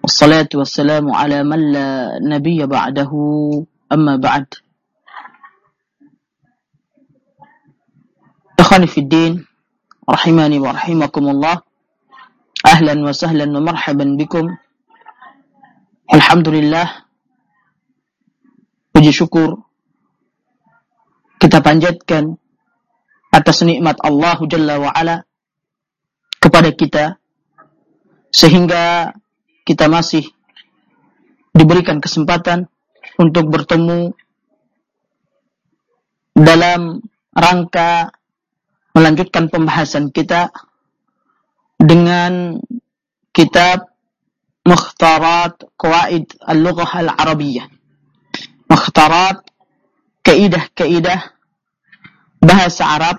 Wassalatu wassalamu ala man la nabiyya ba'dahu, amma ba'd. Ikhwani fid din, rahimani wa rahimakumullah. Ahlan wa sahlan wa marhaban bikum. Alhamdulillah, puji syukur kita panjatkan atas nikmat Allah Jalla wa Ala kepada kita, sehingga kita masih diberikan kesempatan untuk bertemu dalam rangka melanjutkan pembahasan kita dengan kitab Mukhtarat Qawaid Al-Lughah Al-Arabiyyah. Mukhtarat, kaidah-kaidah bahasa Arab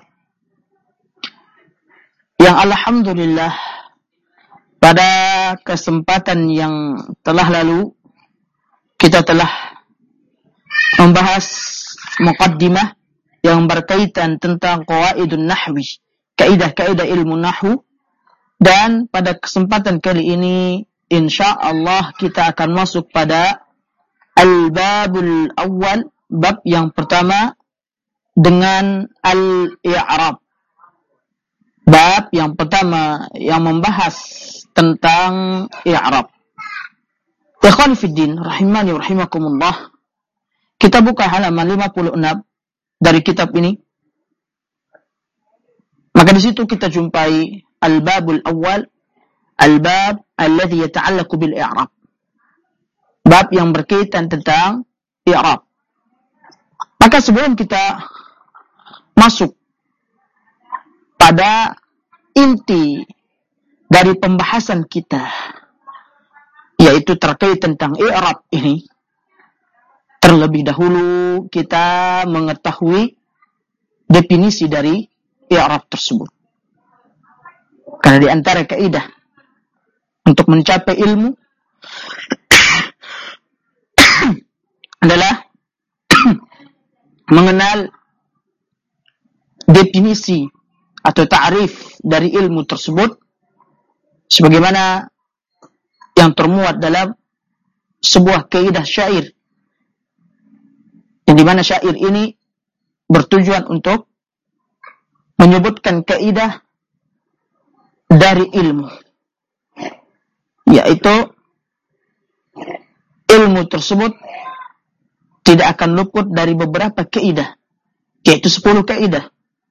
yang alhamdulillah pada kesempatan yang telah lalu kita telah membahas muqaddimah yang berkaitan tentang qawaidun nahwi, kaidah-kaidah ilmu nahwu, dan pada kesempatan kali ini insyaallah kita akan masuk pada al-babul awal, bab yang pertama dengan al-i'rab. Bab yang pertama yang membahas tentang i'rab. Ikhwan fiddin, rahimani wa rahimakumullah. Kita buka halaman 56 dari kitab ini. Maka di situ kita jumpai al-babul awal, al-bab alladhi yata'allaqu bil i'rab. Bab yang berkaitan tentang i'rab. Maka sebelum kita masuk pada inti dari pembahasan kita, yaitu terkait tentang i'rab ini, terlebih dahulu kita mengetahui definisi dari i'rab tersebut. Karena di antara kaidah untuk mencapai ilmu adalah mengenal definisi atau ta'rif dari ilmu tersebut, sebagaimana yang termuat dalam sebuah kaidah syair, yang dimana syair ini bertujuan untuk menyebutkan kaidah dari ilmu, yaitu ilmu tersebut tidak akan luput dari beberapa kaidah, yaitu 10 kaidah.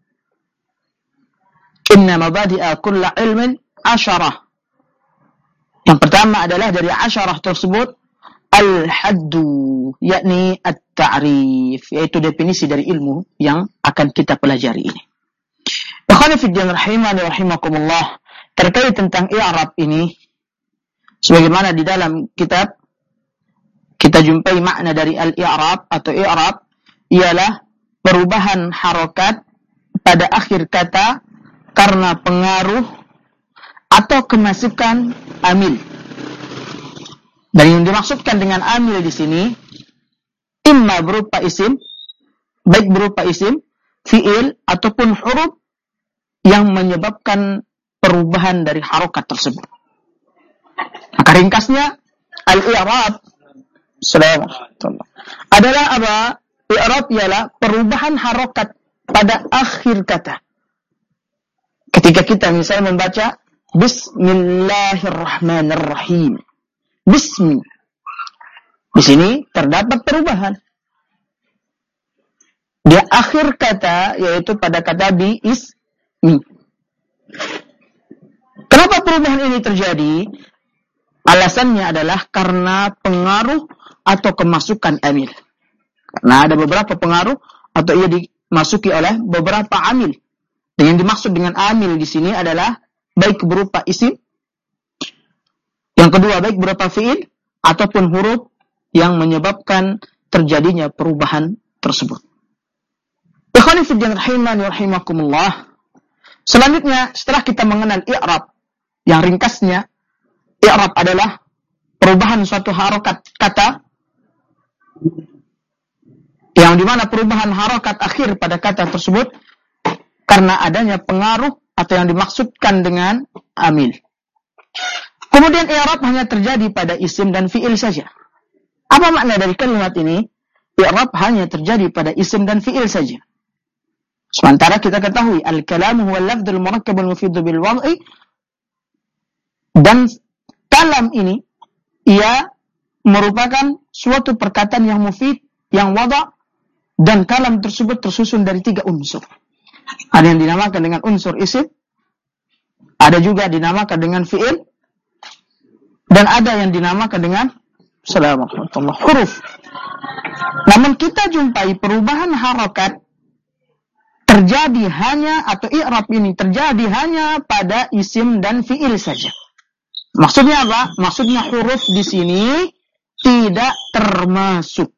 Inna mabadi'a kulla ilmin 10. Yang pertama adalah dari 10 tersebut al-haddu, yakni at-ta'rif, yaitu definisi dari ilmu yang akan kita pelajari ini. Ikhwani fiddin rahimani wa rahimakumullah, terkait tentang i'rab ini, sebagaimana di dalam kitab kita jumpai makna dari al-i'rab atau i'rab ialah perubahan harokat pada akhir kata karena pengaruh atau kemasukan amil. Dan yang dimaksudkan dengan amil di sini imma berupa isim, baik berupa isim, fiil ataupun huruf yang menyebabkan perubahan dari harokat tersebut. Maka ringkasnya al-i'rab adalah apa? I'rab ialah perubahan harokat pada akhir kata. Ketika kita misalnya membaca Bismillahirrahmanirrahim, Bismi, di sini terdapat perubahan di akhir kata, yaitu pada kata bi-ismi. Kenapa perubahan ini terjadi? Alasannya adalah karena pengaruh atau kemasukan amil. Karena ada beberapa pengaruh atau ia dimasuki oleh beberapa amil. Dan yang dimaksud dengan amil di sini adalah baik berupa isim, yang kedua baik berupa fiil ataupun huruf yang menyebabkan terjadinya perubahan tersebut. Ikhwani fiddin rahimani wa rahimakumullah. Selanjutnya, setelah kita mengenal i'rab, yang ringkasnya i'rab adalah perubahan suatu harokat kata, yang dimana perubahan harokat akhir pada kata tersebut karena adanya pengaruh atau yang dimaksudkan dengan amil. Kemudian i'rab hanya terjadi pada isim dan fi'il saja. Apa makna dari kalimat ini? I'rab hanya terjadi pada isim dan fi'il saja. Sementara kita ketahui al-kalamu huwa al-lafdhul murakkab al-mufiddu bil wad'i, dan kalam ini ia merupakan suatu perkataan yang mufid, yang wada', dan kalam tersebut tersusun dari 3 unsur. Ada yang dinamakan dengan unsur isim, ada juga dinamakan dengan fi'il, dan ada yang dinamakan dengan huruf. Namun kita jumpai perubahan harakat terjadi hanya, atau i'rab ini terjadi hanya pada isim dan fi'il saja. Maksudnya apa? Maksudnya huruf di sini tidak termasuk.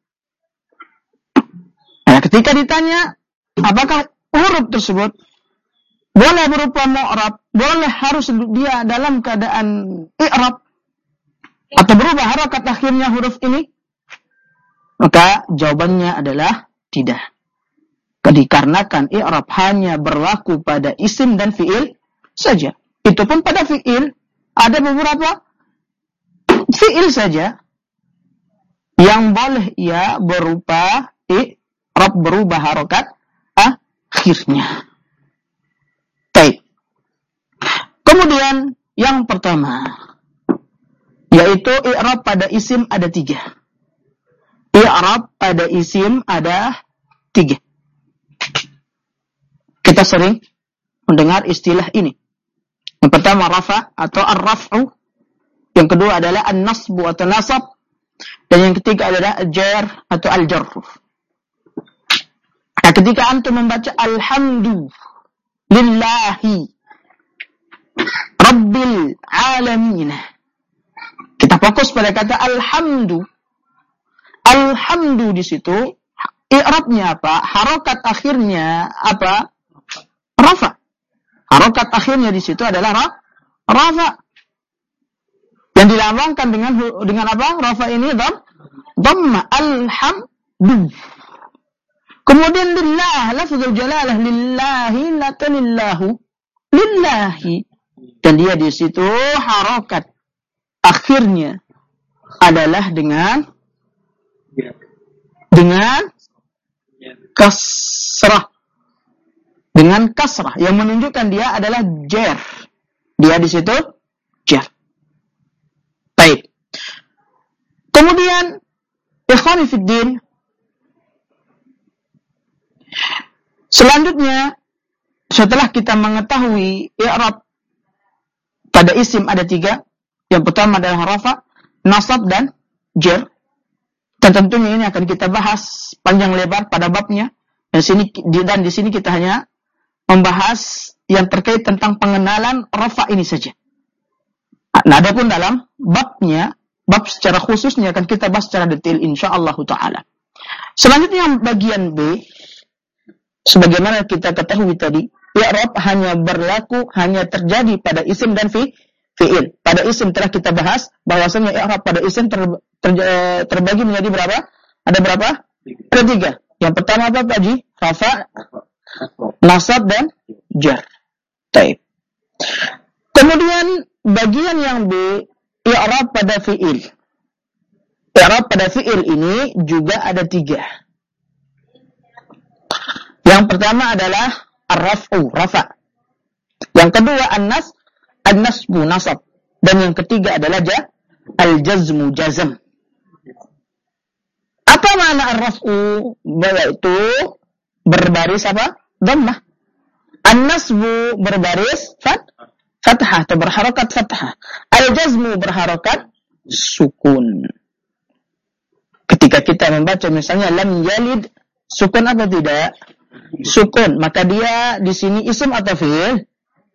Nah, ketika ditanya apakah huruf tersebut boleh berupa mu'rab, boleh harus dia dalam keadaan i'rab atau berubah harakat akhirnya huruf ini, maka jawabannya adalah tidak. Dikarenakan i'rab hanya berlaku pada isim dan fi'il saja. Itu pun pada fi'il ada beberapa fi'il saja yang boleh ia berupa i'rab, berubah harakat akhirnya. Baik. Kemudian yang pertama, yaitu i'rab pada isim ada 3. I'rab pada isim ada 3. Kita sering mendengar istilah ini. Yang pertama rafa atau ar-raf'u, yang kedua adalah an-nasbu atau nasab, dan yang ketiga adalah jar atau al-jarr. Nah, ketika antum membaca alhamdu lillahi rabbil alamin, kita fokus pada kata alhamdu. Alhamdu di situ i'rabnya apa? Harokat akhirnya apa? Rafa. Harokat akhirnya di situ adalah rafa. Yang dilambangkan dengan apa? Rafa ini dhamma, alhamdu. Kemudian lillah, lafzul jalalah lillahi, latalillahu, lillahi. Dan dia di situ harokat akhirnya adalah dengan kasrah. Dengan kasrah yang menunjukkan dia adalah jar. Dia di situ jar. Baik. Kemudian ikhwani fiddin, selanjutnya setelah kita mengetahui i'rab pada isim ada 3, yang pertama adalah rafa, nasab, dan jar. Dan tentunya ini akan kita bahas panjang lebar pada babnya. Dan di sini kita hanya membahas yang terkait tentang pengenalan rafa ini saja. Nah, adapun dalam babnya, bab secara khususnya akan kita bahas secara detail insyaallah taala. Selanjutnya bagian B, sebagaimana kita ketahui tadi, i'rab hanya terjadi pada isim dan fi'il. Pada isim telah kita bahas bahwasanya i'rab pada isim terbagi menjadi berapa? Ada berapa? Ada 3. Yang pertama apa Pak Haji? Rafa, nasab, dan jar. Baik. Kemudian bagian yang B, i'rab pada fi'il. I'rab pada fi'il ini juga ada 3. Yang pertama adalah ar-raf'u, rafa. Yang kedua an-nasbu, nasab. Dan yang ketiga adalah al-jazmu, jazm. Apa makna ar-raf'u? Yaitu berbaris apa? Dhammah. An-nasbu berbaris fathah atau berharokat fathah. Al-jazmu berharokat sukun. Ketika kita membaca misalnya lam yalid, sukun apa tidak? Sukun. Maka dia di sini isim atau fi'il?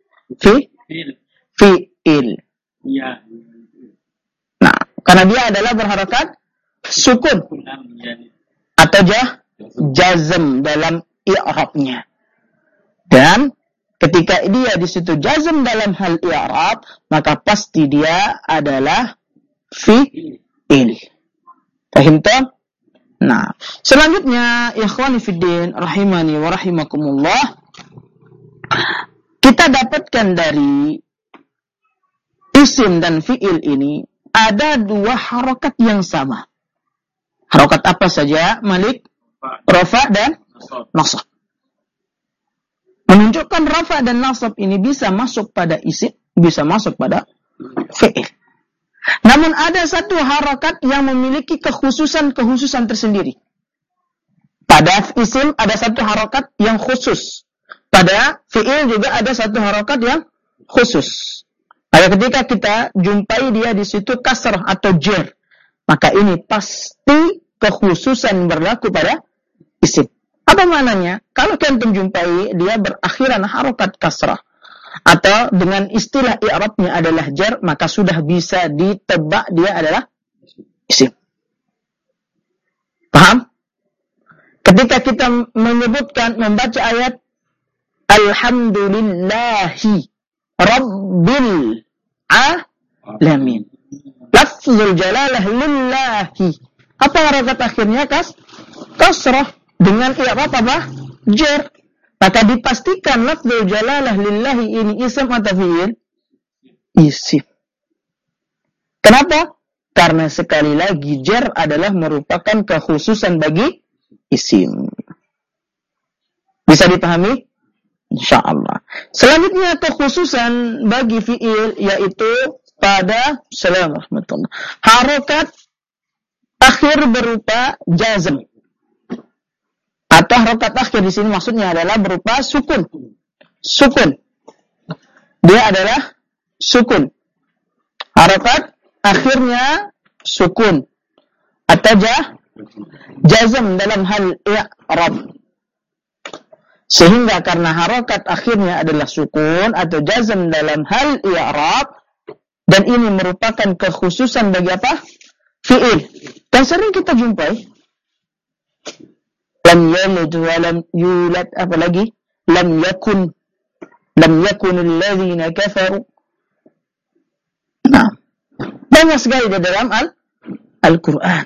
Fi'il. Ya. Nah, karena dia adalah berharokat sukun atau jazm dalam i'rabnya. Dan ketika dia di situ jazm dalam hal i'rab, maka pasti dia adalah fi'il. Paham tak? Nah, selanjutnya ikhwani fiddin rahimani wa rahimakumullah, kita dapatkan dari isim dan fi'il ini ada dua harokat yang sama. Harokat apa saja, Malik? Rafa dan nasab. Menunjukkan rafa dan nasab ini bisa masuk pada isim, bisa masuk pada fi'il. Namun ada satu harokat yang memiliki kekhususan tersendiri. Pada isim ada satu harokat yang khusus. Pada fi'il juga ada satu harokat yang khusus. Pada ketika kita jumpai dia di situ kasrah atau jer, maka ini pasti kekhususan berlaku pada isim. Apa maknanya? Kalau kita jumpai dia berakhiran harokat kasrah atau dengan istilah i'rabnya adalah jar, maka sudah bisa ditebak dia adalah isim. Paham? Ketika kita membaca ayat Alhamdulillahi Rabbil Alamin. Lafzul jalalah lillahi. Apa harokat akhirnya? Kasrah. Dengan i'rab apa? Jar. Maka dipastikan lafzul jalalah lillahi ini isim atau fi'il? Isim. Kenapa? Karena sekali lagi jar adalah merupakan kekhususan bagi isim. Bisa dipahami? InsyaAllah. Selanjutnya kekhususan bagi fi'il yaitu pada Assalamualaikum. Harokat akhir berupa jazm. Atau harokat akhir di sini maksudnya adalah berupa sukun. Sukun. Dia adalah sukun. Harokat akhirnya sukun. Atau jazm dalam hal i'rab. Sehingga karena harokat akhirnya adalah sukun atau jazm dalam hal i'rab, dan ini merupakan kekhususan bagi apa? Fi'il. Dan sering kita jumpai lam yalid wa lam yulad, apalagi lam yakun alladhina kafaru. Nah, banyak sekali di dalam Al-Quran.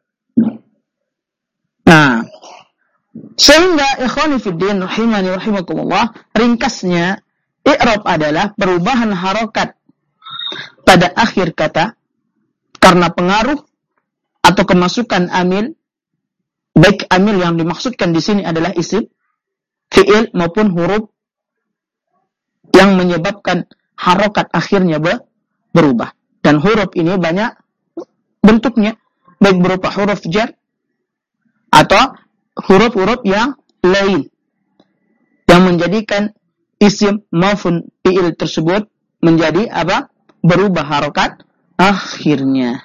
Nah, sehingga ikhwani fiddin rahimani rahimakumullah, ringkasnya i'rab adalah perubahan harokat pada akhir kata karena pengaruh atau kemasukan amil, baik amil yang dimaksudkan di sini adalah isim, fi'il maupun huruf yang menyebabkan harokat akhirnya berubah. Dan huruf ini banyak bentuknya, baik berupa huruf jar atau huruf-huruf yang lain yang menjadikan isim maupun fi'il tersebut menjadi apa? Berubah harokat akhirnya.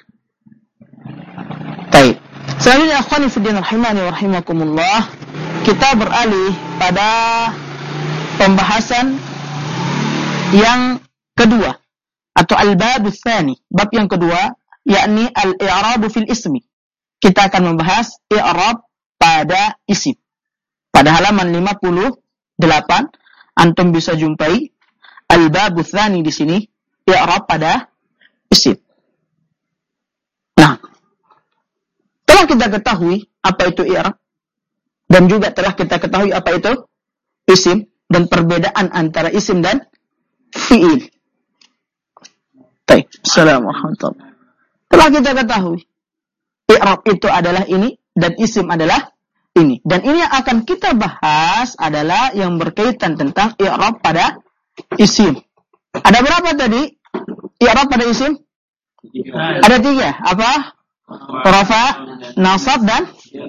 Baik. Selanjutnya akhwani fiddin rahimani wa rahimakumullah, kita beralih pada pembahasan yang kedua atau al-bab tsani, bab yang kedua, yakni al-i'rab fil ismi. Kita akan membahas i'rab pada isim. Pada halaman 58 antum bisa jumpai al-bab tsani di sini, i'rab pada isim. Nah, telah kita ketahui apa itu i'rab dan juga telah kita ketahui apa itu isim dan perbedaan antara isim dan fi'il. Baik, Assalamualaikum. Telah kita ketahui i'rab itu adalah ini dan isim adalah ini. Dan ini yang akan kita bahas adalah yang berkaitan tentang i'rab pada isim. Ada berapa tadi i'rab pada isim? Ada 3. Apa? Rafa, nasab dan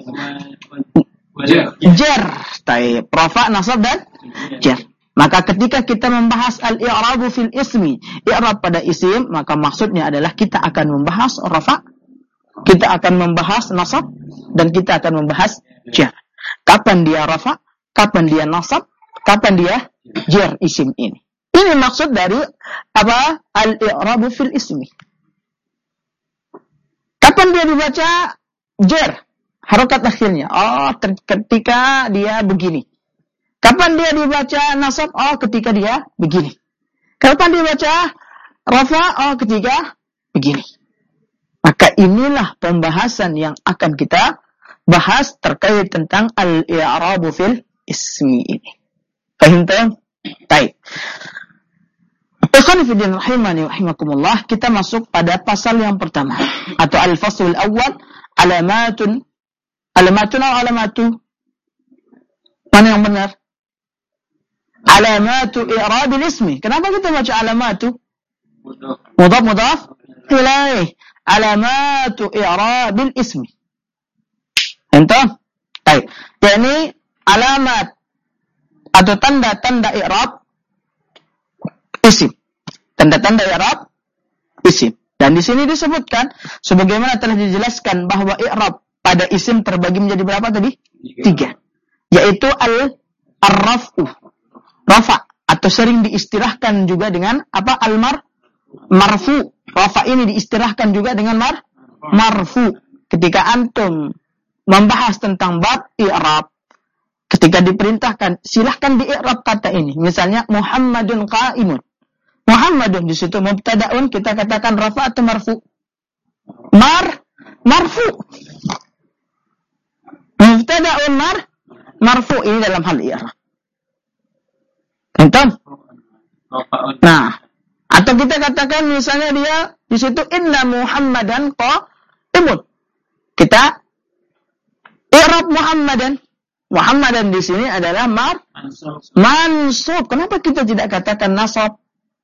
jar. Taib. Rafa, nasab dan jar. Maka ketika kita membahas al-i'rabu fil ismi, i'rab pada isim, maka maksudnya adalah kita akan membahas rafa, kita akan membahas nasab, dan kita akan membahas jar. Kapan dia rafa, kapan dia nasab, kapan dia jar isim ini. Ini maksud dari apa? Al-i'rabu fil ismi. Kapan dia dibaca jar? Harokat akhirnya. Oh, ketika dia begini. Kapan dia dibaca nasab? Oh, ketika dia begini. Kapan dia baca rafa? Oh, ketika begini. Maka inilah pembahasan yang akan kita bahas terkait tentang al-i'rabu fil ismi ini. Fahim tak? Baik. Ikhwan fillah rahimani wa rahimakumullah, kita masuk pada pasal yang pertama atau al-faslul awwal, alamatun atau alamatu. Mana yang benar? Alamatu i'rabil ismi. Kenapa kita baca alamatu? Mudhaf ilaih. Alamatu i'rabil ismi. Entah? Baik. Yani alamat atau tanda-tanda i'rab isim. Tanda-tanda i'rab isim. Dan di sini disebutkan sebagaimana telah dijelaskan bahwa i'rab pada isim terbagi menjadi berapa tadi? 3. Yaitu al-raf'u. Rafa atau sering diistilahkan juga dengan apa? Marfu. Rafa ini diistilahkan juga dengan marfu. Ketika antum membahas tentang bab i'rab, ketika diperintahkan silahkan di i'rab kata ini. Misalnya Muhammadun qa'imun. Muhammadun di situ mubtada'un, kita katakan rafa atau marfu? Marfu. Mubtada'un marfu ini dalam hal i'rab. Entah? Nah, atau kita katakan misalnya dia di situ inna Muhammadan qa'imun. Kita i'rab Muhammadan. Muhammadan di sini adalah mansub. Kenapa kita tidak katakan nasab?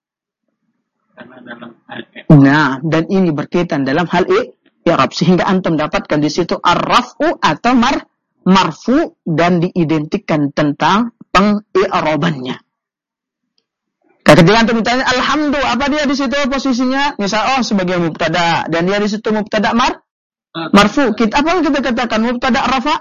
Nah, dan ini berkaitan dalam hal i'rab sehingga antum dapatkan di situ ar-raf'u atau marfu dan diidentikan tentang peng-i'rabannya. Ketika antum ditanya alhamdu, apa dia di situ posisinya? Misal sebagai mubtada dan dia di situ mubtada marfu. Apa yang kita katakan mubtada rafa?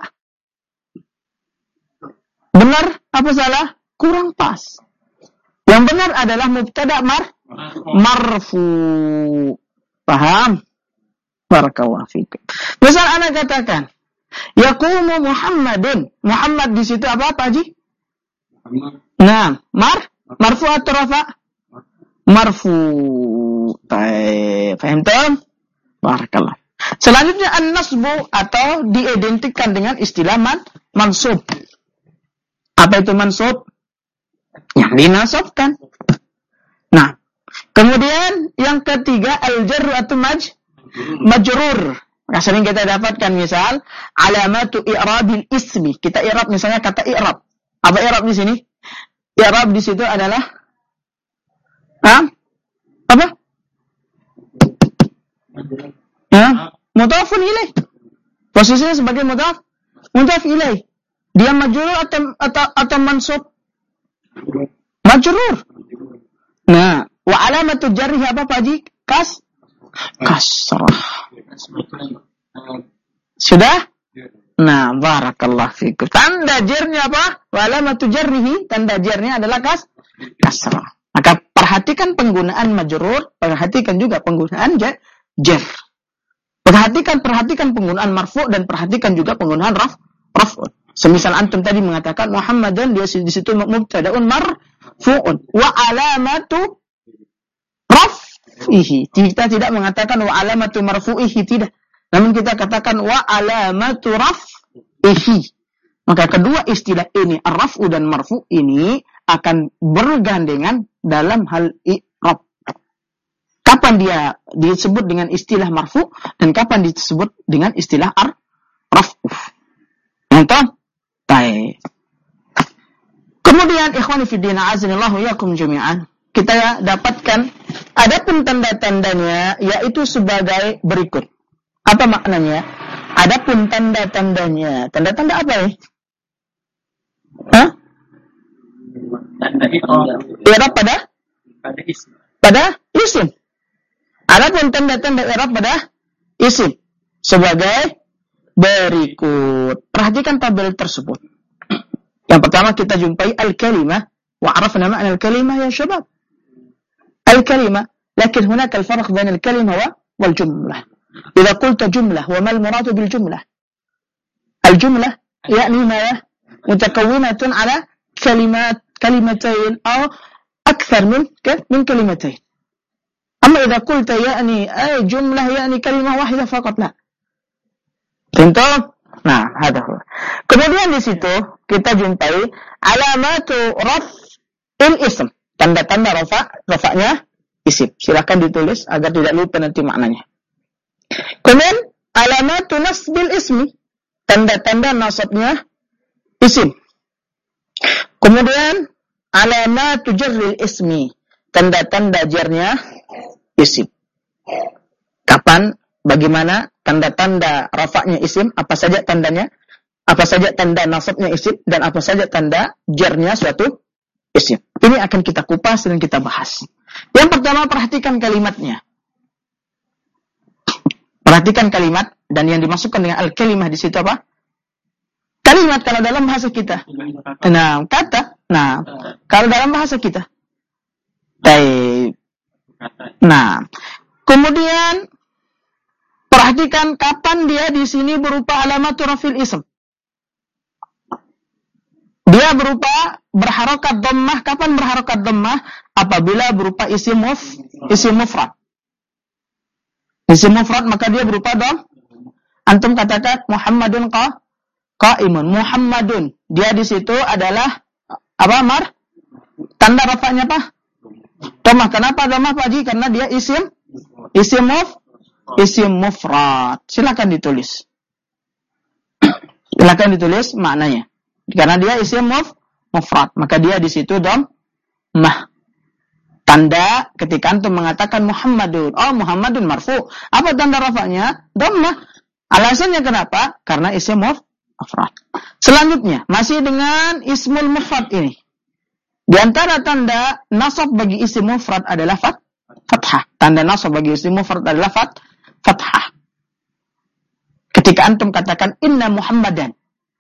Benar apa salah? Kurang pas. Yang benar adalah mubtada marfu. Paham? Barakallahu fikum. Misal ana katakan yaqumu Muhammadun. Muhammad di situ apa Haji? Nah, marfu atau rafa? Marfu. Baik, paham tak? Barakallah. Selanjutnya an-nasbu atau diidentikan dengan istilah mansub. Apa itu mansub? Yang dinasabkan. Nah, kemudian yang ketiga al-jarru atau majrur. Maka sering kita dapatkan misal alamatu i'rabil ismi. Kita i'rab misalnya kata i'rab. Apa i'rab di sini? I'rab di situ adalah apa? Mudhafun ilaih. Posisinya sebagai mudhaf ilaih. Dia majrur atau mansub? Majrur. Nah, wa alamatu jarrihi apa Pak Haji? Kasrah. Sudah? Nah, barakallahu fikum. Tanda jarnya apa? Wa alamatu jarrihi, tanda jarnya adalah kasrah. Maka perhatikan penggunaan majrur, perhatikan juga penggunaan jar. Perhatikan penggunaan marfu dan perhatikan juga penggunaan raf'un. Semisal antum tadi mengatakan Muhammadan, dia di situ mubtada'un marfu'un wa alamatu raf'ihi. Kita tidak mengatakan wa alamatu marfu'ihi, tidak. Namun kita katakan wa alamatu raf'ihi. Maka kedua istilah ini, ar-raf'u dan marfu' ini akan bergandengan dalam hal i'rab. Kapan dia disebut dengan istilah marfu' dan kapan disebut dengan istilah raf'u. Entah? Baik. Kemudian ikhwani fiddin a'azinallahu yakum jami'an, kita dapatkan adapun tanda-tandanya yaitu sebagai berikut. Apa maknanya? Adapun tanda-tandanya. Tanda-tanda apa ya? Tanda i'rab pada isim. Adapun tanda-tanda i'rab pada isim sebagai berikut. Perhatikan tabel tersebut. Yang pertama kita jumpai al-kalimah. Wa arafna ma'na al-kalimah ya syabab. Al-kalimah. Lakin hunaka al-farq bain al-kalimah wal jumlah. Idza qulta jumlah, wa ma al-murad bil jumlah? Al-jumlah يعني ما متكونة على كلمتين أو أكثر من كلمتين. أما إذا قلت يعني أي جملة يعني كلمة واحدة فقط لا. Tentu? Nah, ada. Kemudian di situ kita jumpai alamatu raf'il ism. tanda-tanda rafa'nya isim. Silakan ditulis agar tidak lupa nanti maknanya. Kemudian alamatu nasbil ismi, tanda-tanda nasabnya isim. Kemudian alamatu jarril ismi, tanda-tanda jarnya isim. Kapan, bagaimana tanda-tanda rafa'nya isim, apa saja tandanya, apa saja tanda nasabnya isim, dan apa saja tanda jarnya suatu isim. Ini akan kita kupas dan kita bahas. Yang pertama, perhatikan kalimatnya. Perhatikan kalimat, dan yang dimasukkan dengan al-kalimah di situ apa? Kalimat kalau dalam bahasa kita. Nah, kata. Nah, kalau dalam bahasa kita. Baik. Nah, kemudian perhatikan kapan dia di sini berupa alamatu rafil ism. Dia berupa berharokat dhammah. Kapan berharokat dhammah? Apabila berupa isim mufrad. Isim mufrad maka dia berupa dhammah. Antum katakan Muhammadun qaimun. Muhammadun. Dia di situ adalah apa, tanda rafa'nya apa? Dhammah. Kenapa dhammah, Pak Haji? Karena dia isim mufrad. Silakan ditulis. Silakan ditulis maknanya. Karena dia isim mufrad, maka dia di situ dhammah. Tanda ketika antum mengatakan Muhammadun, oh Muhammadun marfu, apa tanda rafa'nya? Dhammah. Alasannya kenapa? Karena isim mufrad. Selanjutnya, masih dengan ismul mufrad ini. Di antara tanda nasab bagi isim mufrad adalah fathah. Tanda nasab bagi isim mufrad adalah fathah. Ketika antum katakan inna Muhammadan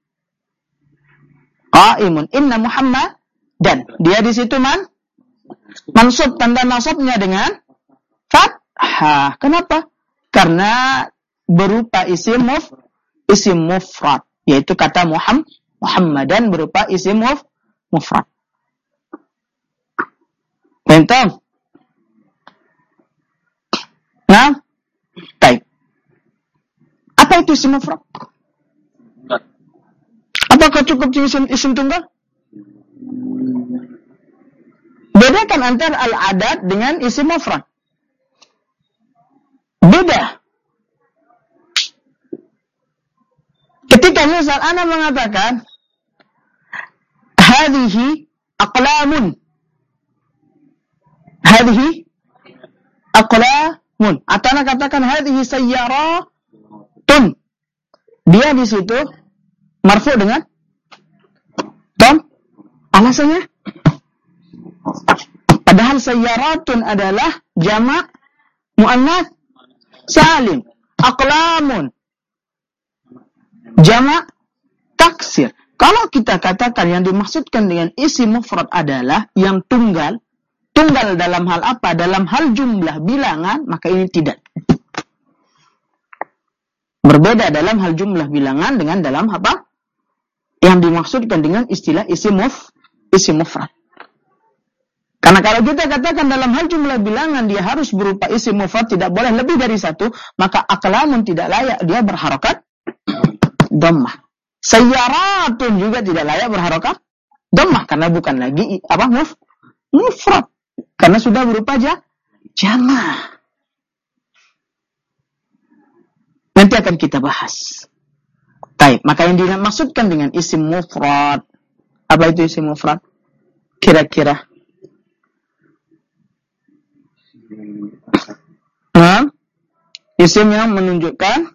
qaimun, inna Muhammadan, dia di situ mansub, tanda nasabnya dengan fathah. Kenapa? Karena berupa isim mufrad, yaitu kata Muhammadan berupa isim mufrad. Paham? Nah, baik. Apa itu isim mufrad? Apakah cukup isim tunggal? Bedakan antara al-adad dengan isim mufrad. Beda. Ketika misal ana mengatakan hadhihi aqlamun. Hadhihi aqlamun. Atau ana katakan hadhihi sayyaratun. Dia di situ marfu dengan alasannya padahal sayyaratun adalah jamak muannats salim, aqlamun jamak taksir. Kalau kita katakan yang dimaksudkan dengan isim mufrad adalah yang tunggal dalam hal apa? Dalam hal jumlah bilangan, maka ini tidak. Berbeda dalam hal jumlah bilangan dengan dalam apa? Yang dimaksudkan dengan istilah isim mufrad. Karena kalau kita katakan dalam hal jumlah bilangan dia harus berupa isim mufrad, tidak boleh lebih dari satu, maka aqlamun tidak layak dia berharokat dhammah. Sayyaratun juga tidak layak berharokat dhammah karena bukan lagi apa mufrad, karena sudah berupa jamak. Nanti akan kita bahas. Baik, maka yang dimaksudkan dengan isim mufrad, apa itu isim mufrad? Kira-kira. Isim yang menunjukkan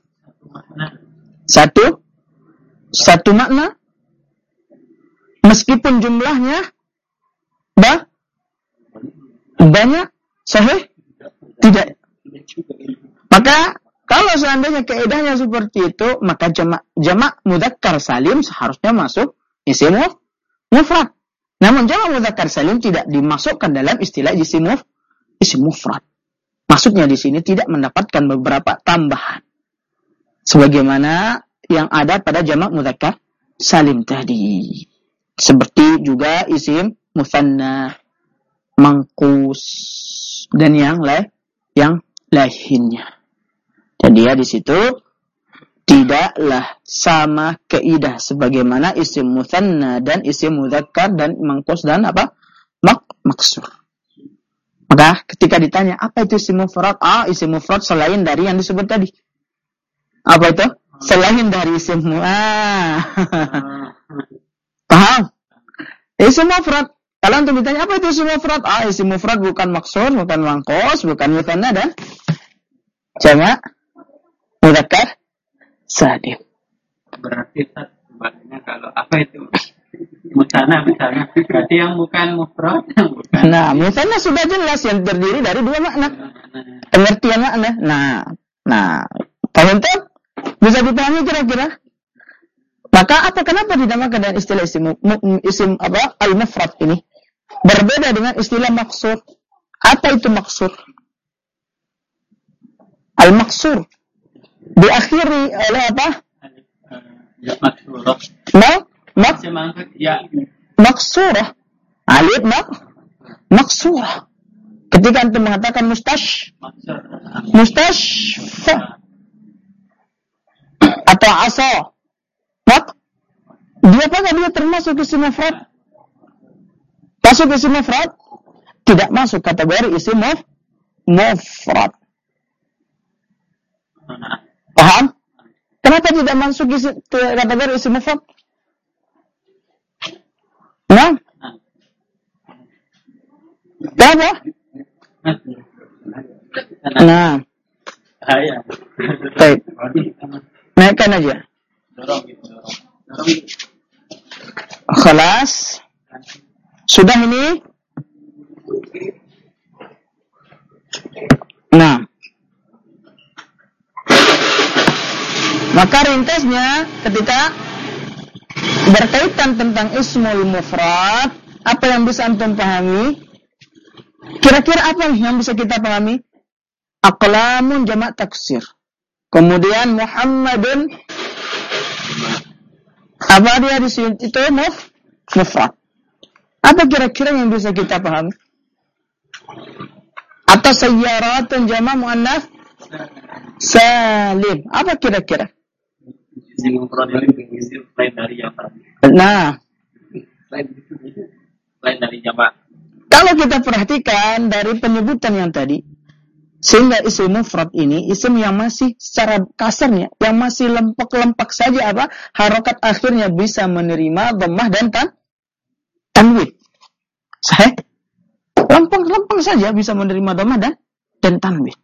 satu makna, meskipun jumlahnya banyak, sahih? Tidak. Maka kalau seandainya kaidahnya seperti itu, maka jamak mudzakkar salim seharusnya masuk isim mufrad. Namun jamak mudzakkar salim tidak dimasukkan dalam istilah isim mufrad. Maksudnya di sini tidak mendapatkan beberapa tambahan sebagaimana yang ada pada jamak mudzakkar salim tadi. Seperti juga isim musanna, mangkus, dan yang lainnya. Jadi ya di situ tidaklah sama kaidah sebagaimana isim musanna dan isim mudzakkar dan mangkus dan apa? maksur. Maka ketika ditanya apa itu isim mufrad? Isim mufrad selain dari yang disebut tadi. Apa itu? Selain dari isim Paham? Isim mufrad. Kalau untuk ditanya apa itu isim mufrad? Isim mufrad bukan maksur, bukan mangkos, bukan mutsanna dan jamak mudzakkar salim. Berarti sebenarnya kalau apa itu mutsanna misalnya, berarti yang bukan mufrad, bukan. Nah, mutsanna sudah jelas yang terdiri dari dua makna. Pengertian makna. Nah, paham tuh? Bisa dipahami kira-kira? Maka kenapa dinamakan dengan istilah isim al-mufrad ini? Berbeda dengan istilah maksur. Apa itu maksur? Al-maksur diakhiri oleh apa? Ya maksurah. Maksurah. Alif maksurah. Ketika antum mengatakan mustashfa atau asa, dia termasuk isim mufrad? Masuk isim mufrad? Tidak masuk kategori isim mufrad. Paham? Kenapa tidak masuk kategori isim mufrad? Kenapa? Baik. Naikkan aja. Khalas. Sudah ini? Maka ringkasnya ketika berkaitan tentang ismul mufrad, apa yang bisa antum pahami? Kira-kira apa yang bisa kita pahami? Aqlamun jamak taksir. Kemudian Muhammadun, apa dia di sini? Itu mufrad. Apa kira-kira yang bisa kita pahami? Atau sayyaratun jamak muannats salim. Apa kira-kira? Isim mufrad ini lain dari yang tadi. Lain dari jamak. Kalau kita perhatikan dari penyebutan yang tadi, sehingga isim mufrad ini isim yang masih secara kasarnya, yang masih lempak-lempak saja harokat akhirnya bisa menerima dhammah dan tanwin. Sahih? Lempeng-lempeng saja bisa menerima dhammah dan tanwin.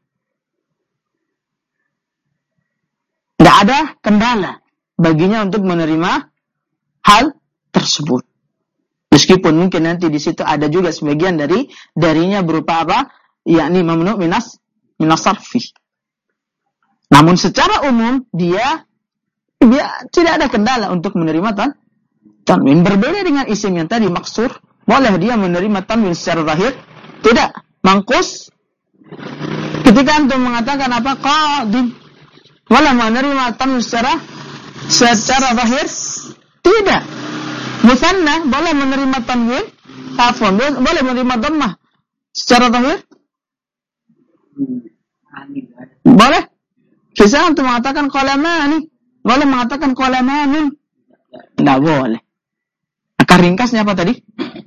Tidak ada kendala baginya untuk menerima hal tersebut. Meskipun mungkin nanti di situ ada juga sebagian darinya berupa yakni mamnu minas sarfi. Namun secara umum dia tidak ada kendala untuk menerima tanwin. Berbeda dengan isim yang tadi maksur, boleh dia menerima tanwin secara zahir? Tidak. Mangkus ketika antum mengatakan qadim, boleh menerima tanwin secara zahir? Tidak. Mutsanna boleh menerima tanwin, boleh menerima dhammah secara zahir? Boleh. Bisa antum mengatakan qalamani, boleh mengatakan qalamanun? Tidak boleh. Maka ringkasnya apa tadi?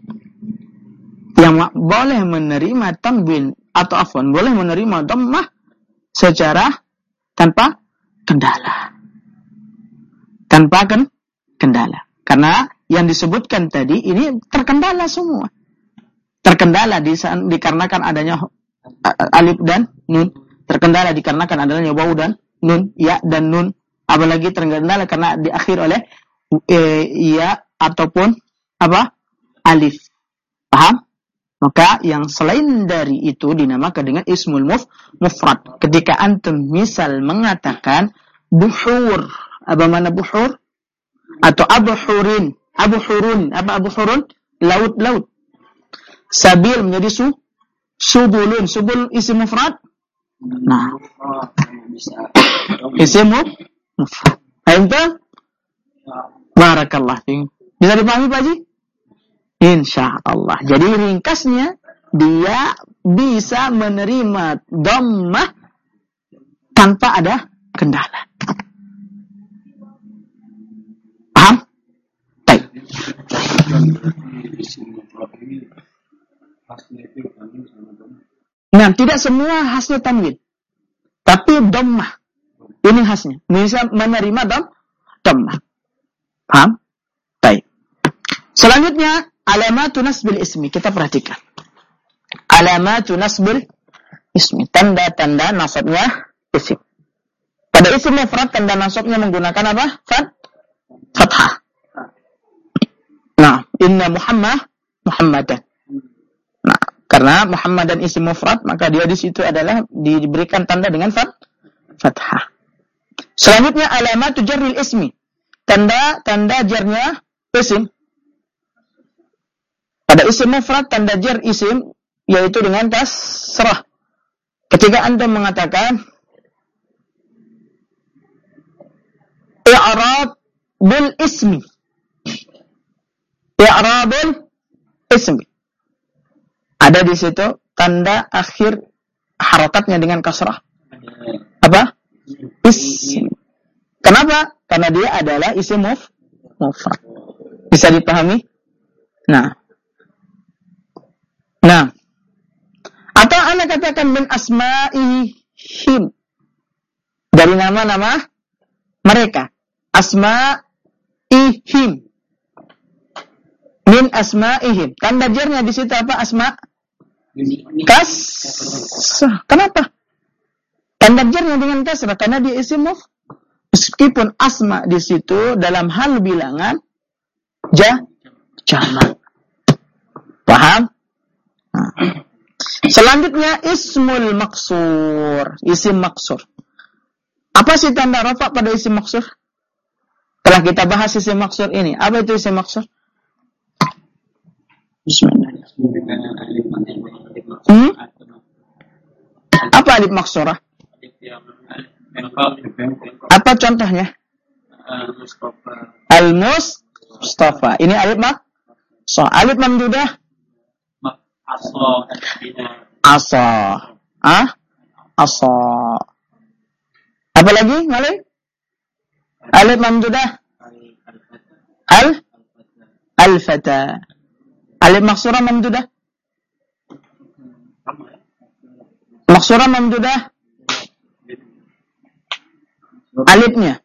Yang boleh menerima tanwin atau boleh menerima dhammah secara tanpa kendala. Tanpa kendala. Karena yang disebutkan tadi ini terkendala semua. Terkendala dikarenakan adanya alif dan nun. Terkendala dikarenakan adanya waw dan nun, ya dan nun. Apalagi terkendala karena diakhir oleh ya ataupun alif. Paham? Maka yang selain dari itu dinamakan dengan ismul mufrad. Ketika antum misal mengatakan buhur, apa mana buhur? Atau abhurun. Apa abhurun? Laut. Sabil menjadi subulun. Subul isim mufrad. Isim mufrad. Ayo, barakallah. Bisa dipahami Pak Haji? Insyaallah. Jadi ringkasnya dia bisa menerima dhammah tanpa ada kendala. Paham? Baik. Nah, tidak semua khasnya tanwin. Tapi dhammah. Ini khasnya. Bisa menerima dhammah. Paham? Baik. Selanjutnya, alamatun nasbil ismi. Kita perhatikan. Alamatun nasbil ismi. Tanda-tanda nasabnya isim. Pada isim mufrad, tanda nasabnya menggunakan apa? Fathah. Nah, inna Muhammadan. Nah, karena Muhammadan isim mufrad, maka dia di situ adalah diberikan tanda dengan fathah. Selanjutnya alamatu jarril ismi. Tanda jarnya isim. Pada isim mufrad, tanda jar isim yaitu dengan kasrah. Ketika Anda mengatakan i'rabul ismi. I'rabul ismi. Ada di situ tanda akhir harakatnya dengan kasrah. Apa? Ism. Kenapa? Karena dia adalah isim mufrad. Bisa dipahami? Nah. Atau Anda katakan min asma'ihim. Dari nama-nama mereka. Asma'ihim. Min asma'ihim. Tanda jarnya di situ apa? Asma'. Kasrah. Kenapa? Tanda jarnya dengan kasrah karena dia isim mufrad. Meskipun asma di situ dalam hal bilangan jamak. Paham? Nah. Selanjutnya ismul maksur, isim maksur. Apa sih tanda rafa pada isim maksur? Telah kita bahas isim maksur ini. Apa itu isim maksur? Apa alif maksurah? Apa contohnya? Al-Mustafa. Ini alif alif mamdudah. Asa. Asa. Apa lagi? Malik? Alif mamdudah. Al-Fata. Alif maksurah mamdudah. Maksurah mamdudah. Alifnya.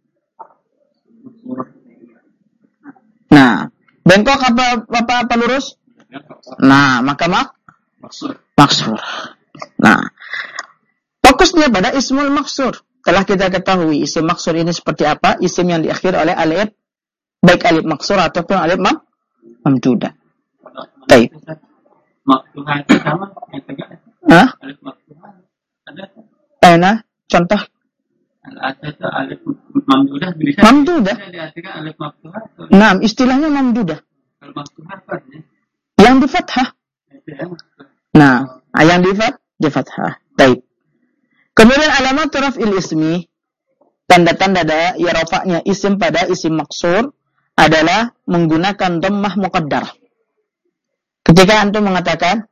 Nah, bengkok apa lurus? Nah, maka maksur. Nah, fokusnya pada ismul maksur. Telah kita ketahui isim maksur ini seperti apa? Isim yang diakhiri oleh alif, baik alif maksur ataupun alif mamdudah. Baik. Maktuhah itu sama yang tegak. Alif maktuhah ada. Contoh. Ada itu alif mamdudah bisa. Mamdudah. Diartikan alif maktuhah. Nah, istilahnya mamdudah. Kalau maktuhah apa ya? Yang di fathah. Nah, yang di fathah. Baik. Kemudian alamat raf'il ismi, tanda-tanda ya rafa'nya isim pada isim maksur adalah menggunakan dhammah muqaddarah. Ketika antum mengatakan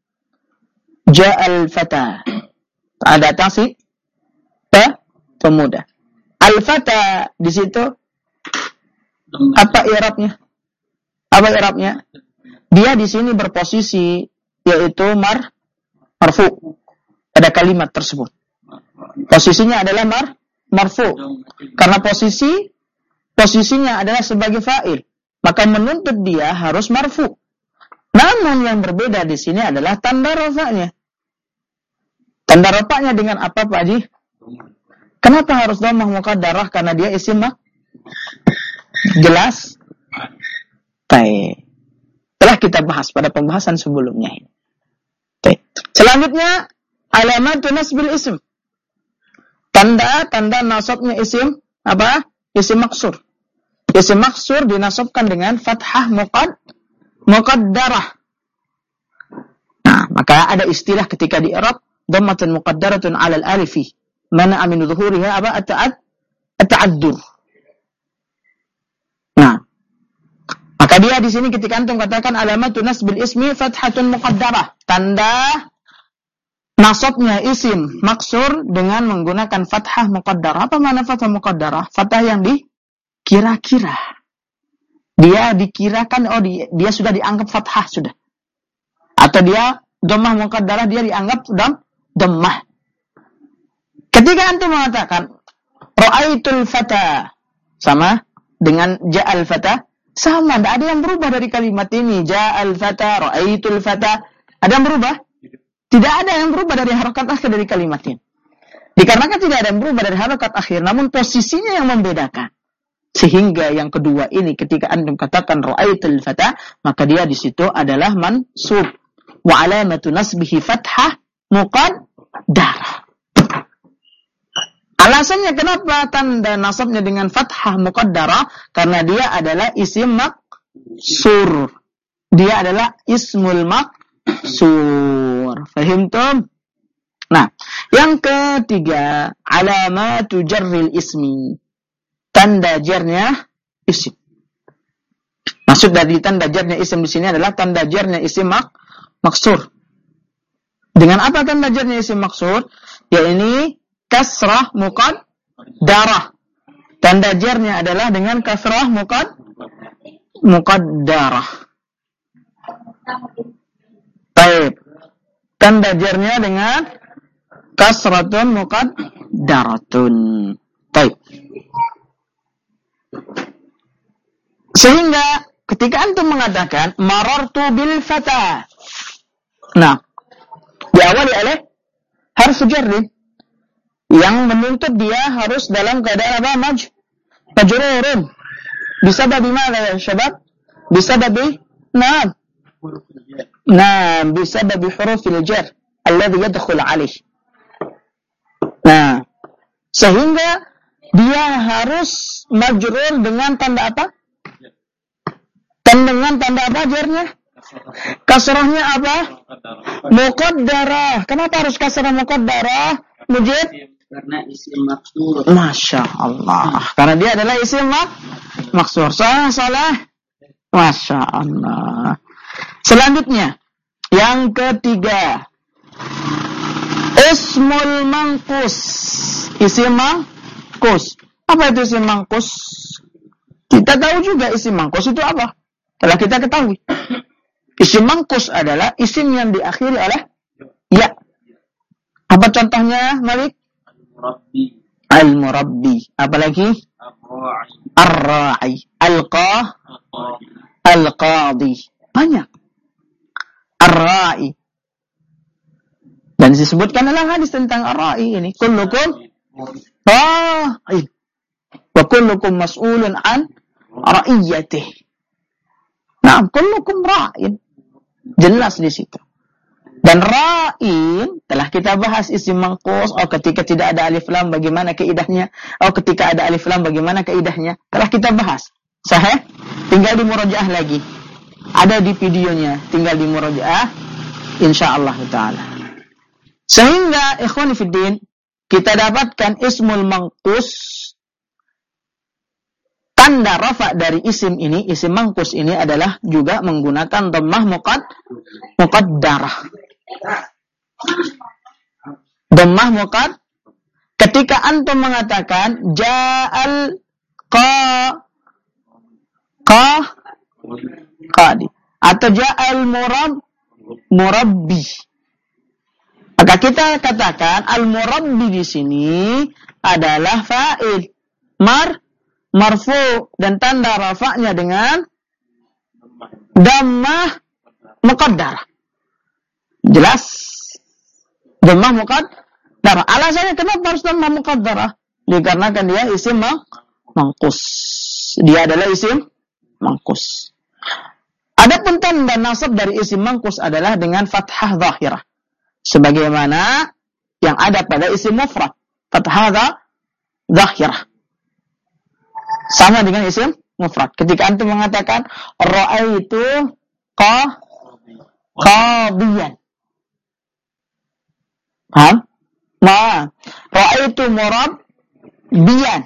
ja'al fata, datang si pemuda. Al-fata di situ apa i'rabnya? Apa i'rabnya? Dia di sini berposisi yaitu marfu pada kalimat tersebut. Posisinya adalah marfu. Karena posisinya adalah sebagai fa'il, maka menuntut dia harus marfu. Namun yang berbeda di sini adalah tanda rafa'nya. Tanda rafa'nya dengan apa, Pak Haji? Kenapa harus dhammah muqaddarah? Karena dia isim jelas. Baik. Telah kita bahas pada pembahasan sebelumnya. Baik. Selanjutnya alamatun nasbil ism. Tanda nasabnya isim apa? Isim maksur. Isim maksur dinasabkan dengan fathah muqaddarah. Nah, maka ada istilah ketika di i'rab dhammatun muqaddaratun 'alal alifi. Mana min dhuhuriha apa? At-ta'addur. Nah, maka dia di sini ketika antum katakan alamatun nasbil ismi fathatun muqaddarah. Tanda nasabnya isim maksur dengan menggunakan fathah muqaddarah. Apa makna fathah muqaddarah? Fathah yang dikira-kira. Dia dikirakan, dia sudah dianggap fathah sudah. Atau dia dhammah muqaddarah dia dianggap dhammah. Ketika antum mengatakan ra'aitul fata sama dengan ja'al fata, sama, tidak ada yang berubah dari kalimat ini. Ja'al fata, ra'aitul fata. Ada yang berubah? Tidak ada yang berubah dari harokat akhir dari kalimat ini. Dikarenakan tidak ada yang berubah dari harokat akhir, namun posisinya yang membedakan. Sehingga yang kedua ini ketika antum katakan ra'aitul fata, maka dia di situ adalah mansub. Wa alamatu nasbihi fathah muqaddarah. Alasannya kenapa tanda nasabnya dengan fathah muqaddarah? Karena dia adalah isim maksur. Dia adalah ismul maksur. Fahimtum? Nah, yang ketiga, alamatu jarril ismi. Tanda jarnya isim. Maksud dari tanda jarnya isim di sini adalah tanda jarnya isim maksur. Dengan apa tanda jarnya isim maksur? Yaitu kasrah muqaddarah. Tanda jarnya adalah dengan kasrah muqaddarah. Baik. Tanda jarnya dengan kasratun muqaddaratun. Baik. Sehingga ketika antum mengatakan marartu bil fata. Nah, diawali oleh harf jarri yang menuntut dia harus dalam keadaan apa? Majrurun. Bisababi mana ya syabab? Bisababi bisababi hurufil jar alladhi yadkhul alaih. Nah, sehingga dia harus majrur dengan tanda apa? Dengan tanda apa jarnya? Kasrahnya apa? Muqaddarah. Kenapa harus kasrah muqaddarah? Mujib? Karena isim maksur. Masya Allah. Karena dia adalah isim maksur. Salah. Masya Allah. Selanjutnya, yang ketiga, ismul mangkus. Isim mangkus. Apa itu isim mangkus? Kita tahu juga isim mangkus itu apa. Telah kita ketahui. Isim mangkus adalah isim yang diakhiri oleh ya. Apa contohnya, Malik? Al-murabbi. Apalagi? Ar-ra'i. Al-qadi. Banyak. Ar-ra'i. Dan disebutkan dalam hadis tentang ar-ra'i ini. Kullukum ra'in. Wa kullukum mas'ulun an ra'iyatih. Nah, kullukum ra'in. Jelas di situ. Dan ra'in telah kita bahas isim mangkus. Ketika tidak ada alif lam bagaimana kaidahnya? Ketika ada alif lam bagaimana kaidahnya? Telah kita bahas. Sahih? Tinggal di murajaah lagi. Ada di videonya. Tinggal di murajaah insyaallah taala. Sehingga ikhwan fiddin kita dapatkan ismul mangkus. Tanda rafa dari isim ini, isim mangkus ini adalah juga menggunakan dhammah muqaddarah. Dhammah muqaddarah. Ketika antum mengatakan ja'al qadi atau ja'al murabbi. Maka kita katakan al-murabbi di sini adalah fa'il marfu dan tanda rafa'nya dengan dhammah muqaddarah. Jelas? Dhammah muqaddarah. Alasannya kenapa harus dhammah muqaddarah? Dikarenakan dia isim mangkus. Dia adalah isim mangkus. Adapun tanda nasab dari isim mangkus adalah dengan fathah zahirah. Sebagaimana yang ada pada isim mufrad. Fathah zahirah. Sama dengan isim mufrad. Ketika antum mengatakan ra'aitu qadiyan. Paham? Nah, ra'aitu murabbiyan.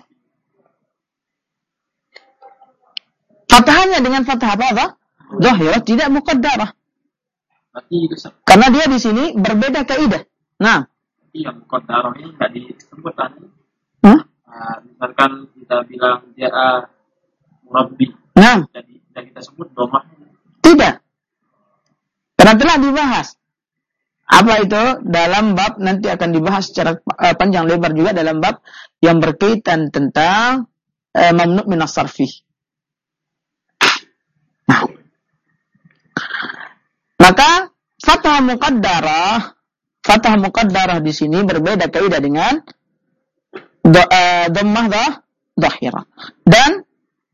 Fathahnya dengan fathah apa? Zahirah, tidak muqaddarah. Karena dia di sini berbeda kaidah. Nah, iya, muqaddarah ini enggak disebut kan? Misalkan kita bilang ja'a murabbi. Nah, Jadi kita sebut dhammah. tidak. Karena telah dibahas. Apa itu? Dalam bab nanti akan dibahas secara panjang lebar juga dalam bab yang berkaitan tentang mamnu' min as-sarfi. Nah, maka fathah muqaddarah di sini berbeda kaidah dengan dhammah dhahirah. Dan